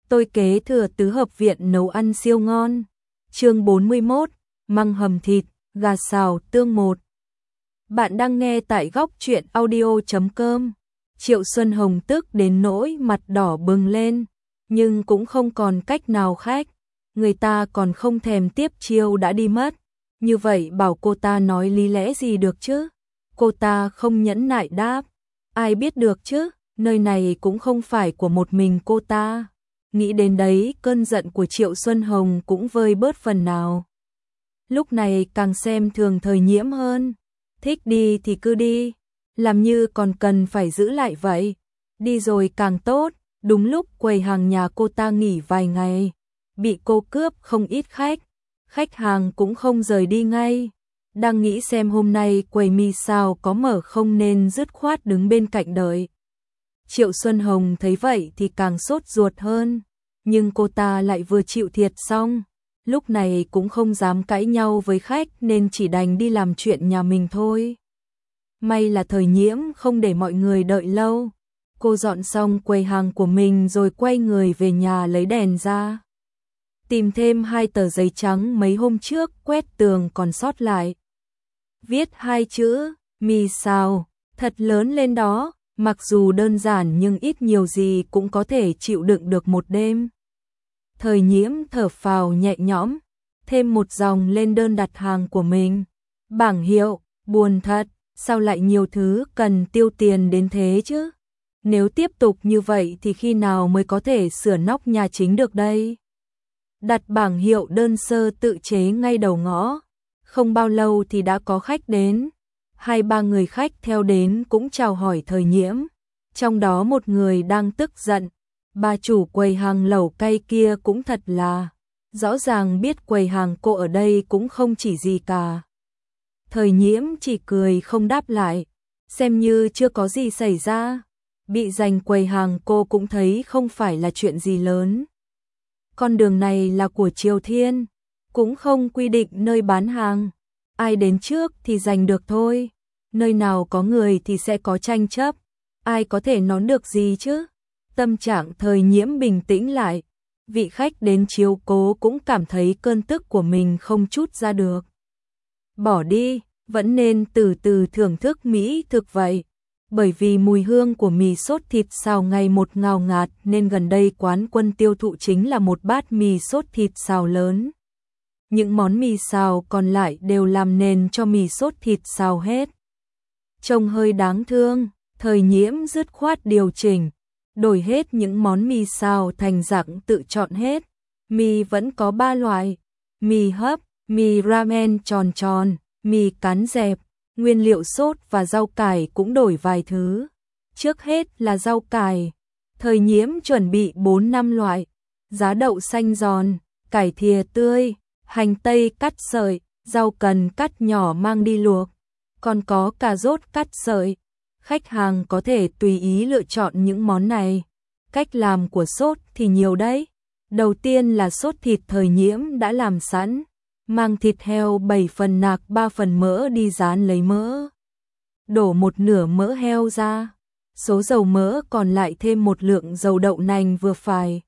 Tôi kế thừa tứ hợp viện nấu ăn siêu ngon. Chương 41, măng hầm thịt, gà xào tương 1. Bạn đang nghe tại góc truyện audio.com. Triệu Xuân Hồng tức đến nỗi mặt đỏ bừng lên, nhưng cũng không còn cách nào khác. Người ta còn không thèm tiếp chiêu đã đi mất. Như vậy bảo cô ta nói lý lẽ gì được chứ? Cô ta không nhẫn nại đáp. Ai biết được chứ, nơi này cũng không phải của một mình cô ta. Nghĩ đến đấy, cơn giận của Triệu Xuân Hồng cũng vơi bớt phần nào. Lúc này càng xem thường Thời Nhiễm hơn. Thích đi thì cứ đi, làm như còn cần phải giữ lại vậy. Đi rồi càng tốt. Đúng lúc quầy hàng nhà cô ta nghỉ vài ngày, bị cô cướp không ít khách. Khách hàng cũng không rời đi ngay. Đang nghĩ xem hôm nay quầy mì xào có mở không nên dứt khoát đứng bên cạnh đợi. Triệu Xuân Hồng thấy vậy thì càng sốt ruột hơn, nhưng cô ta lại vừa chịu thiệt xong, lúc này cũng không dám cãi nhau với khách nên chỉ đành đi làm chuyện nhà mình thôi. May là Thời Nhiễm không để mọi người đợi lâu. Cô dọn xong quầy hàng của mình rồi quay người về nhà lấy đèn ra. Tìm thêm 2 tờ giấy trắng mấy hôm trước quét tường còn sót lại. Viết 2 chữ, mì xào, thật lớn lên đó, mặc dù đơn giản nhưng ít nhiều gì cũng có thể chịu đựng được một đêm. Thời Nhiễm thở phào nhẹ nhõm, thêm một dòng lên đơn đặt hàng của mình. Bảng hiệu, buồn thật, sao lại nhiều thứ cần tiêu tiền đến thế chứ? Nếu tiếp tục như vậy thì khi nào mới có thể sửa nóc nhà chính được đây? Đặt bảng hiệu đơn sơ tự chế ngay đầu ngõ. Không bao lâu thì đã có khách đến. 2-3 người khách theo đến cũng chào hỏi Thời Nhiễm. Trong đó một người đang tức giận. Bà chủ quầy hàng lẩu cay kia cũng thật là rõ ràng biết quầy hàng cô ở đây cũng không chỉ gì cả. Thời Nhiễm chỉ cười không đáp lại, xem như chưa có gì xảy ra. Bị giành quầy hàng cô cũng thấy không phải là chuyện gì lớn. Con đường này là của Triều Thiên, cũng không quy định nơi bán hàng. Ai đến trước thì giành được thôi. Nơi nào có người thì sẽ có tranh chấp. Ai có thể nói được gì chứ? Tâm trạng Thời Nhiễm bình tĩnh lại. Vị khách đến chiếu cố cũng cảm thấy cơn tức của mình không trút ra được. Bỏ đi, vẫn nên từ từ thưởng thức mỹ thực vậy. Bởi vì mùi hương của mì sốt thịt xào ngày một ngào ngạt nên gần đây quán Quân tiêu thụ chính là một bát mì sốt thịt xào lớn. Những món mì xào còn lại đều làm nền cho mì sốt thịt xào hết. Trông hơi đáng thương, Thời Nhiễm dứt khoát điều chỉnh, đổi hết những món mì xào thành dạng tự chọn hết. Mì vẫn có 3 loại, mì hấp, mì ramen tròn tròn, mì cán dẹp. Nguyên liệu sốt và rau cải cũng đổi vài thứ. Trước hết là rau cải. Thời Nhiễm chuẩn bị 4-5 loại. Giá đậu xanh giòn, cải thìa tươi, hành tây cắt sợi, rau cần cắt nhỏ mang đi luộc. Còn có cà rốt cắt sợi. Khách hàng có thể tùy ý lựa chọn những món này. Cách làm của sốt thì nhiều đấy. Đầu tiên là sốt thịt Thời Nhiễm đã làm sẵn. Mang thịt heo 7 phần nạc 3 phần mỡ đi rán lấy mỡ. Đổ 1/2 mỡ heo ra. Số dầu mỡ còn lại thêm một lượng dầu đậu nành vừa phải.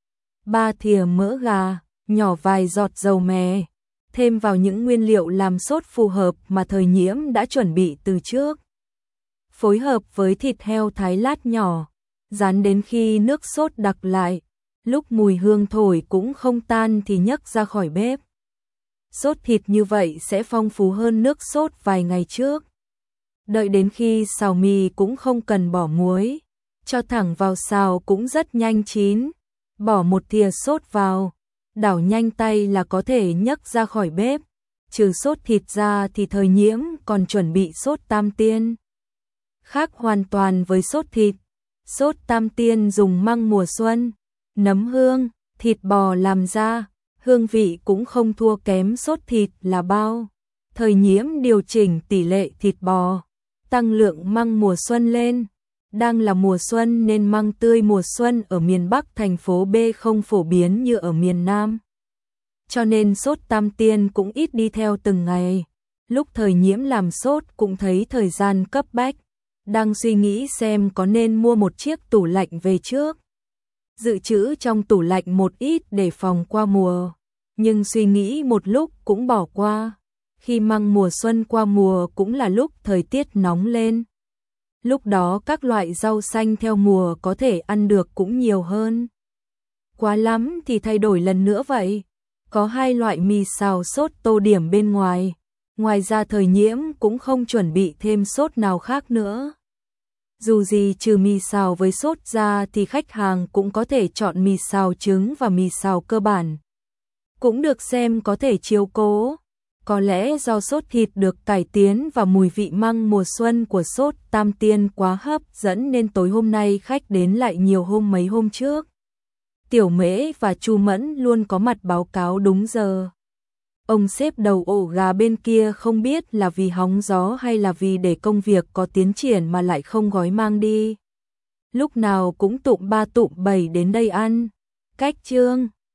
3 thìa mỡ gà, nhỏ vài giọt dầu mè. Thêm vào những nguyên liệu làm sốt phù hợp mà Thời Nhiễm đã chuẩn bị từ trước. Phối hợp với thịt heo thái lát nhỏ. Rán đến khi nước sốt đặc lại. Lúc mùi hương thổi cũng không tan thì nhấc ra khỏi bếp. Sốt thịt như vậy sẽ phong phú hơn nước sốt vài ngày trước. Đợi đến khi xào mì cũng không cần bỏ muối. Cho thẳng vào xào cũng rất nhanh chín. Bỏ 1 thìa sốt vào. Đảo nhanh tay là có thể nhấc ra khỏi bếp. Trừ sốt thịt ra thì Thời Nhiễm còn chuẩn bị sốt tam tiên. Khác hoàn toàn với sốt thịt. Sốt tam tiên dùng măng mùa xuân, nấm hương, thịt bò làm ra. Hương vị cũng không thua kém sốt thịt là bao. Thời Nhiễm điều chỉnh tỷ lệ thịt bò, tăng lượng măng mùa xuân lên. Đang là mùa xuân nên măng tươi mùa xuân ở miền Bắc thành phố B không phổ biến như ở miền Nam. Cho nên sốt tam tiên cũng ít đi theo từng ngày. Lúc Thời Nhiễm làm sốt cũng thấy thời gian cấp bách. Đang suy nghĩ xem có nên mua một chiếc tủ lạnh về trước. dự trữ trong tủ lạnh một ít để phòng qua mùa, nhưng suy nghĩ một lúc cũng bỏ qua. Khi măng mùa xuân qua mùa cũng là lúc thời tiết nóng lên. Lúc đó các loại rau xanh theo mùa có thể ăn được cũng nhiều hơn. Quá lắm thì thay đổi lần nữa vậy. Có 2 loại mì xào sốt tô điểm bên ngoài. Ngoài ra thời Nhiễm cũng không chuẩn bị thêm sốt nào khác nữa. Dù gì trừ mì xào với sốt ra thì khách hàng cũng có thể chọn mì xào trứng và mì xào cơ bản. Cũng được xem có thể chiếu cố. Có lẽ do sốt thịt được cải tiến và mùi vị măng mùa xuân của sốt Tam Tiên quá hấp dẫn nên tối hôm nay khách đến lại nhiều hơn mấy hôm trước. Tiểu Mễ và Chu Mẫn luôn có mặt báo cáo đúng giờ. Ông xếp đầu ổ gà bên kia không biết là vì hóng gió hay là vì để công việc có tiến triển mà lại không gói mang đi. Lúc nào cũng tụm 3 tụm 7 đến đây ăn. Cách Chương